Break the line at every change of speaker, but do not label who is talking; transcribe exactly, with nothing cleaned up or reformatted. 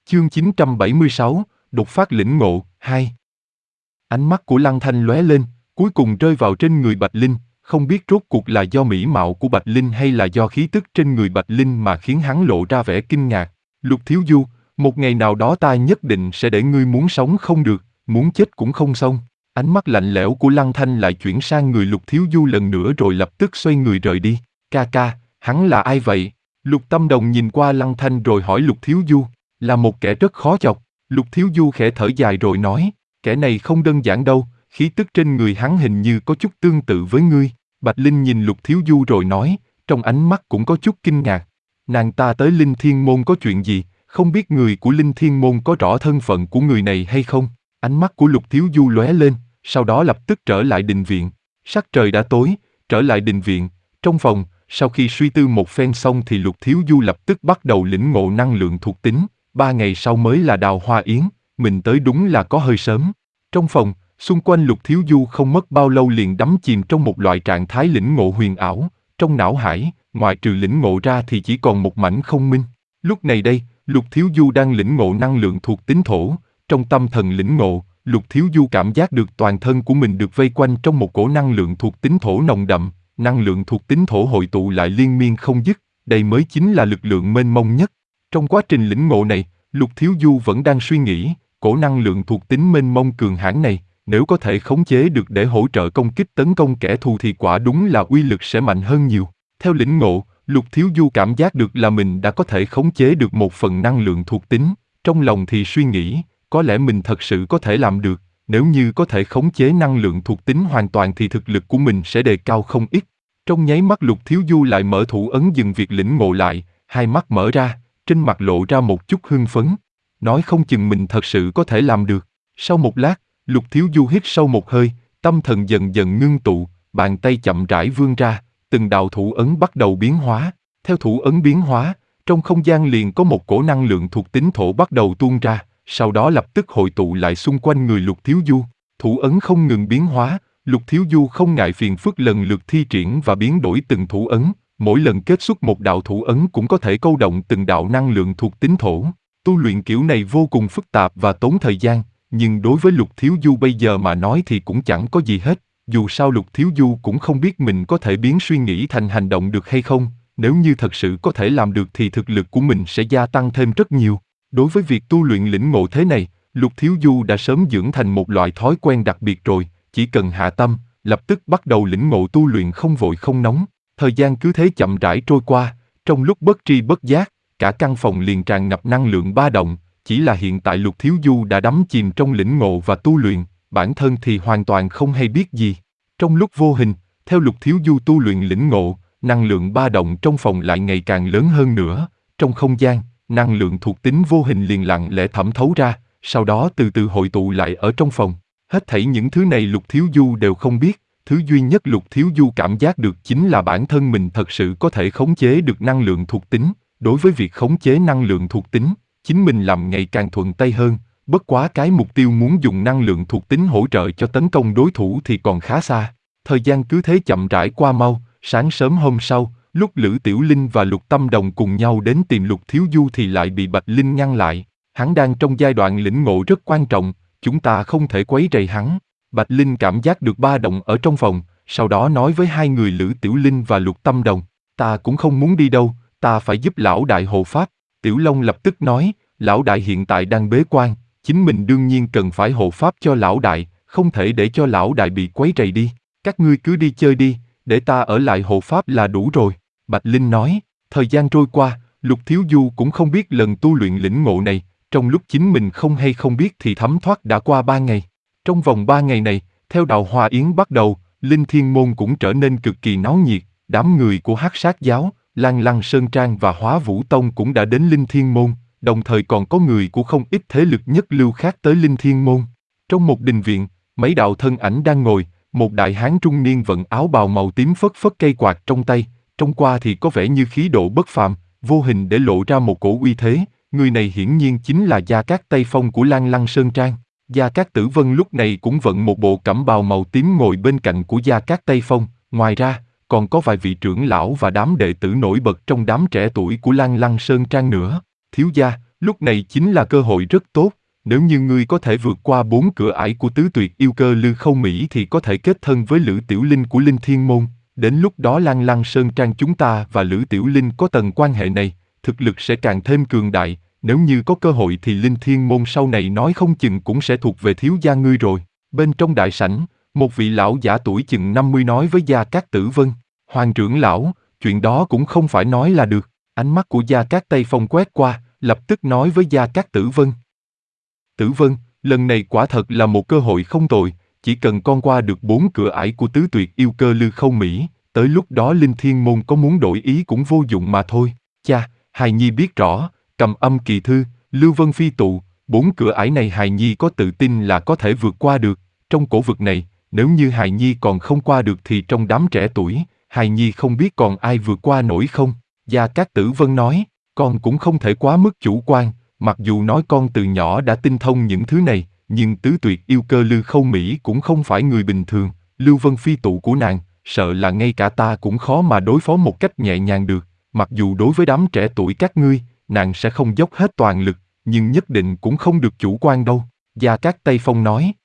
Chương chín trăm bảy mươi sáu, đột phát lĩnh ngộ, hai. Ánh mắt của Lăng Thanh lóe lên, cuối cùng rơi vào trên người Bạch Linh, không biết rốt cuộc là do mỹ mạo của Bạch Linh hay là do khí tức trên người Bạch Linh mà khiến hắn lộ ra vẻ kinh ngạc. Lục Thiếu Du, một ngày nào đó ta nhất định sẽ để ngươi muốn sống không được, muốn chết cũng không xong. Ánh mắt lạnh lẽo của Lăng Thanh lại chuyển sang người Lục Thiếu Du lần nữa rồi lập tức xoay người rời đi. Ca ca, hắn là ai vậy? Lục Tâm Đồng nhìn qua Lăng Thanh rồi hỏi Lục Thiếu Du. Là một kẻ rất khó chọc. Lục Thiếu Du khẽ thở dài rồi nói, kẻ này không đơn giản đâu, khí tức trên người hắn hình như có chút tương tự với ngươi. Bạch Linh nhìn Lục Thiếu Du rồi nói, trong ánh mắt cũng có chút kinh ngạc. Nàng ta tới Linh Thiên Môn có chuyện gì, không biết người của Linh Thiên Môn có rõ thân phận của người này hay không? Ánh mắt của Lục Thiếu Du lóe lên, sau đó lập tức trở lại đình viện. Sắc trời đã tối, trở lại đình viện, trong phòng, sau khi suy tư một phen xong thì Lục Thiếu Du lập tức bắt đầu lĩnh ngộ năng lượng thuộc tính. Ba ngày sau mới là Đào Hoa Yến, mình tới đúng là có hơi sớm. Trong phòng, xung quanh Lục Thiếu Du không mất bao lâu liền đắm chìm trong một loại trạng thái lĩnh ngộ huyền ảo, trong não hải, ngoại trừ lĩnh ngộ ra thì chỉ còn một mảnh không minh. Lúc này đây, Lục Thiếu Du đang lĩnh ngộ năng lượng thuộc tính thổ, trong tâm thần lĩnh ngộ, Lục Thiếu Du cảm giác được toàn thân của mình được vây quanh trong một cổ năng lượng thuộc tính thổ nồng đậm, năng lượng thuộc tính thổ hội tụ lại liên miên không dứt, đây mới chính là lực lượng mênh mông nhất. Trong quá trình lĩnh ngộ này, Lục Thiếu Du vẫn đang suy nghĩ, cổ năng lượng thuộc tính mênh mông cường hãn này, nếu có thể khống chế được để hỗ trợ công kích tấn công kẻ thù thì quả đúng là uy lực sẽ mạnh hơn nhiều. Theo lĩnh ngộ, Lục Thiếu Du cảm giác được là mình đã có thể khống chế được một phần năng lượng thuộc tính, trong lòng thì suy nghĩ, có lẽ mình thật sự có thể làm được, nếu như có thể khống chế năng lượng thuộc tính hoàn toàn thì thực lực của mình sẽ đề cao không ít. Trong nháy mắt Lục Thiếu Du lại mở thủ ấn dừng việc lĩnh ngộ lại, hai mắt mở ra, trên mặt lộ ra một chút hưng phấn. Nói không chừng mình thật sự có thể làm được. Sau một lát, Lục Thiếu Du hít sâu một hơi, tâm thần dần dần ngưng tụ, bàn tay chậm rãi vươn ra, từng đạo thủ ấn bắt đầu biến hóa. Theo thủ ấn biến hóa, trong không gian liền có một cổ năng lượng thuộc tính thổ bắt đầu tuôn ra, sau đó lập tức hội tụ lại xung quanh người Lục Thiếu Du. Thủ ấn không ngừng biến hóa, Lục Thiếu Du không ngại phiền phức lần lượt thi triển và biến đổi từng thủ ấn. Mỗi lần kết xuất một đạo thủ ấn cũng có thể câu động từng đạo năng lượng thuộc tính thổ. Tu luyện kiểu này vô cùng phức tạp và tốn thời gian, nhưng đối với Lục Thiếu Du bây giờ mà nói thì cũng chẳng có gì hết. Dù sao Lục Thiếu Du cũng không biết mình có thể biến suy nghĩ thành hành động được hay không. Nếu như thật sự có thể làm được thì thực lực của mình sẽ gia tăng thêm rất nhiều. Đối với việc tu luyện lĩnh ngộ thế này, Lục Thiếu Du đã sớm dưỡng thành một loại thói quen đặc biệt rồi, chỉ cần hạ tâm, lập tức bắt đầu lĩnh ngộ tu luyện không vội không nóng. Thời gian cứ thế chậm rãi trôi qua, trong lúc bất tri bất giác, cả căn phòng liền tràn ngập năng lượng ba động, chỉ là hiện tại Lục Thiếu Du đã đắm chìm trong lĩnh ngộ và tu luyện, bản thân thì hoàn toàn không hay biết gì. Trong lúc vô hình, theo Lục Thiếu Du tu luyện lĩnh ngộ, năng lượng ba động trong phòng lại ngày càng lớn hơn nữa, trong không gian, năng lượng thuộc tính vô hình liền lặng lẽ thẩm thấu ra, sau đó từ từ hội tụ lại ở trong phòng. Hết thảy những thứ này Lục Thiếu Du đều không biết. Thứ duy nhất Lục Thiếu Du cảm giác được chính là bản thân mình thật sự có thể khống chế được năng lượng thuộc tính. Đối với việc khống chế năng lượng thuộc tính, chính mình làm ngày càng thuận tay hơn, bất quá cái mục tiêu muốn dùng năng lượng thuộc tính hỗ trợ cho tấn công đối thủ thì còn khá xa. Thời gian cứ thế chậm rãi qua mau, sáng sớm hôm sau, lúc Lữ Tiểu Linh và Lục Tâm Đồng cùng nhau đến tìm Lục Thiếu Du thì lại bị Bạch Linh ngăn lại. Hắn đang trong giai đoạn lĩnh ngộ rất quan trọng, chúng ta không thể quấy rầy hắn. Bạch Linh cảm giác được ba động ở trong phòng, sau đó nói với hai người Lữ Tiểu Linh và Lục Tâm Đồng, ta cũng không muốn đi đâu, ta phải giúp lão đại hộ pháp. Tiểu Long lập tức nói, lão đại hiện tại đang bế quan, chính mình đương nhiên cần phải hộ pháp cho lão đại, không thể để cho lão đại bị quấy rầy đi. Các ngươi cứ đi chơi đi, để ta ở lại hộ pháp là đủ rồi. Bạch Linh nói, thời gian trôi qua, Lục Thiếu Du cũng không biết lần tu luyện lĩnh ngộ này, trong lúc chính mình không hay không biết thì thấm thoát đã qua ba ngày. Trong vòng ba ngày này, theo Đào Hoa Yến bắt đầu, Linh Thiên Môn cũng trở nên cực kỳ náo nhiệt, đám người của Hắc Sát Giáo, Lan Lăng Sơn Trang và Hóa Vũ Tông cũng đã đến Linh Thiên Môn, đồng thời còn có người của không ít thế lực nhất lưu khác tới Linh Thiên Môn. Trong một đình viện, mấy đạo thân ảnh đang ngồi, một đại hán trung niên vận áo bào màu tím phất phất cây quạt trong tay, trông qua thì có vẻ như khí độ bất phàm, vô hình để lộ ra một cổ uy thế, người này hiển nhiên chính là Gia Cát Tây Phong của Lan Lăng Sơn Trang. Gia Cát Tử Vân lúc này cũng vận một bộ cẩm bào màu tím ngồi bên cạnh của Gia Cát Tây Phong, ngoài ra, còn có vài vị trưởng lão và đám đệ tử nổi bật trong đám trẻ tuổi của Lan Lăng Sơn Trang nữa. Thiếu gia, Lúc này chính là cơ hội rất tốt, nếu như ngươi có thể vượt qua bốn cửa ải của tứ tuyệt yêu cơ Lư Khâu Mỹ thì có thể kết thân với Lữ Tiểu Linh của Linh Thiên Môn, đến lúc đó Lăng Lăng Sơn Trang chúng ta và Lữ Tiểu Linh có tầng quan hệ này, thực lực sẽ càng thêm cường đại, nếu như có cơ hội thì Linh Thiên Môn sau này nói không chừng cũng sẽ thuộc về thiếu gia ngươi rồi. Bên trong đại sảnh, một vị lão giả tuổi chừng năm mươi nói với Gia Cát Tử Vân, Hoàng trưởng lão, chuyện đó cũng không phải nói là được. Ánh mắt của Gia Cát Tây Phong quét qua, lập tức nói với Gia Cát Tử Vân. Tử Vân, lần này quả thật là một cơ hội không tồi, chỉ cần con qua được bốn cửa ải của tứ tuyệt yêu cơ Lư Khâu Mỹ, tới lúc đó Linh Thiên Môn có muốn đổi ý cũng vô dụng mà thôi. Cha, hài nhi biết rõ, Cầm Âm Kỳ Thư, Lưu Vân Phi Tụ, bốn cửa ải này hài nhi có tự tin là có thể vượt qua được. Trong cổ vực này, nếu như hài nhi còn không qua được thì trong đám trẻ tuổi, hài nhi không biết còn ai vượt qua nổi không? Gia Cát Tử Vân nói, con cũng không thể quá mức chủ quan, mặc dù nói con từ nhỏ đã tinh thông những thứ này, nhưng tứ tuyệt yêu cơ Lư Khâu Mỹ cũng không phải người bình thường, Lưu Vân Phi Tụ của nàng, sợ là ngay cả ta cũng khó mà đối phó một cách nhẹ nhàng được, mặc dù đối với đám trẻ tuổi các ngươi, nàng sẽ không dốc hết toàn lực, nhưng nhất định cũng không được chủ quan đâu. Gia Cát Tây Phong nói,